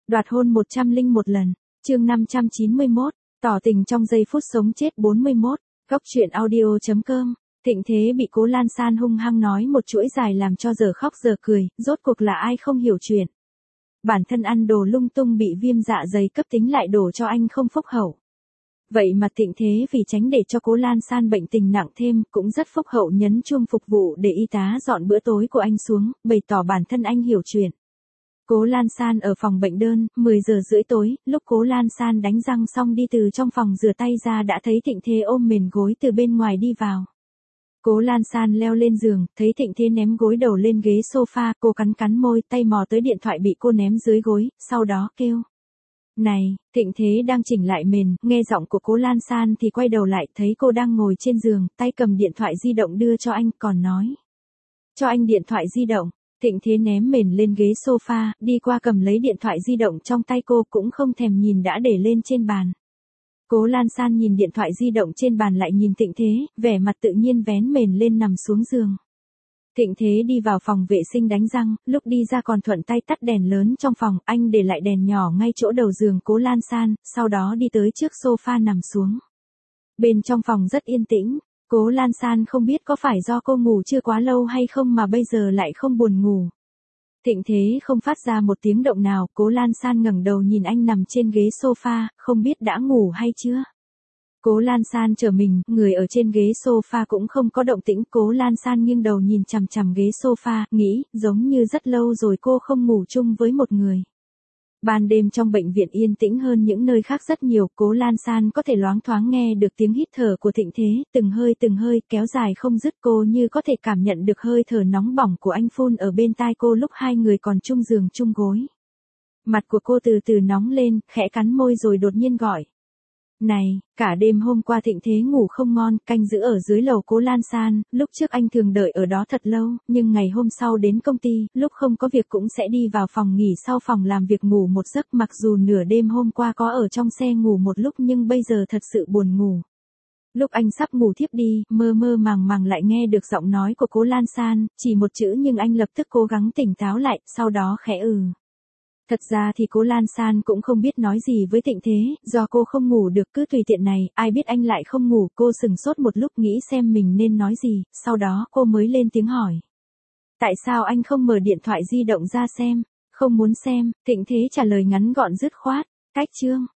Đoạt hôn 101 lần. Chương 591. Tỏ tình trong giây phút sống chết 41. Góc truyện audio.com. Thịnh Thế bị Cố Lan San hung hăng nói một chuỗi dài làm cho giờ khóc giờ cười, rốt cuộc là ai không hiểu chuyện. Bản thân ăn đồ lung tung bị viêm dạ dày cấp tính lại đổ cho anh không phúc hậu. Vậy mà Thịnh Thế vì tránh để cho Cố Lan San bệnh tình nặng thêm, cũng rất phúc hậu nhấn chuông phục vụ để y tá dọn bữa tối của anh xuống, bày tỏ bản thân anh hiểu chuyện. Cố Lan San ở phòng bệnh đơn, 10 giờ rưỡi tối, lúc Cố Lan San đánh răng xong đi từ trong phòng rửa tay ra đã thấy Thịnh Thế ôm mền gối từ bên ngoài đi vào. Cố Lan San leo lên giường, thấy Thịnh Thế ném gối đầu lên ghế sofa, cô cắn cắn môi, tay mò tới điện thoại bị cô ném dưới gối, sau đó kêu. Này, Thịnh Thế đang chỉnh lại mền, nghe giọng của Cố Lan San thì quay đầu lại, thấy cô đang ngồi trên giường, tay cầm điện thoại di động đưa cho anh, còn nói. Cho anh điện thoại di động. Thịnh Thế ném mền lên ghế sofa, đi qua cầm lấy điện thoại di động trong tay cô, cũng không thèm nhìn đã để lên trên bàn. Cố Lan San nhìn điện thoại di động trên bàn lại nhìn Thịnh Thế, vẻ mặt tự nhiên vén mền lên nằm xuống giường. Thịnh Thế đi vào phòng vệ sinh đánh răng, lúc đi ra còn thuận tay tắt đèn lớn trong phòng, anh để lại đèn nhỏ ngay chỗ đầu giường Cố Lan San, sau đó đi tới trước sofa nằm xuống. Bên trong phòng rất yên tĩnh. Cố Lan San không biết có phải do cô ngủ chưa quá lâu hay không mà bây giờ lại không buồn ngủ. Thịnh Thế không phát ra một tiếng động nào, Cố Lan San ngẩng đầu nhìn anh nằm trên ghế sofa, không biết đã ngủ hay chưa. Cố Lan San trở mình, người ở trên ghế sofa cũng không có động tĩnh, Cố Lan San nghiêng đầu nhìn chằm chằm ghế sofa, nghĩ, giống như rất lâu rồi cô không ngủ chung với một người. Ban đêm trong bệnh viện yên tĩnh hơn những nơi khác rất nhiều, Cố Lan San có thể loáng thoáng nghe được tiếng hít thở của Thịnh Thế, từng hơi, kéo dài không dứt, cô như có thể cảm nhận được hơi thở nóng bỏng của anh phun ở bên tai cô lúc hai người còn chung giường chung gối. Mặt của cô từ từ nóng lên, khẽ cắn môi rồi đột nhiên gọi. Này, cả đêm hôm qua Thịnh Thế ngủ không ngon, canh giữ ở dưới lầu Cố Lan San, lúc trước anh thường đợi ở đó thật lâu, nhưng ngày hôm sau đến công ty, lúc không có việc cũng sẽ đi vào phòng nghỉ sau phòng làm việc ngủ một giấc, mặc dù nửa đêm hôm qua có ở trong xe ngủ một lúc nhưng bây giờ thật sự buồn ngủ. Lúc anh sắp ngủ thiếp đi, mơ màng lại nghe được giọng nói của Cố Lan San, chỉ một chữ nhưng anh lập tức cố gắng tỉnh táo lại, sau đó khẽ Thật ra thì Cố Lan San cũng không biết nói gì với Thịnh Thế, do cô không ngủ được cứ tùy tiện này, ai biết anh lại không ngủ, cô sừng sốt một lúc nghĩ xem mình nên nói gì, sau đó cô mới lên tiếng hỏi. Tại sao anh không mở điện thoại di động ra xem? Không muốn xem, Thịnh Thế trả lời ngắn gọn dứt khoát, cách chương.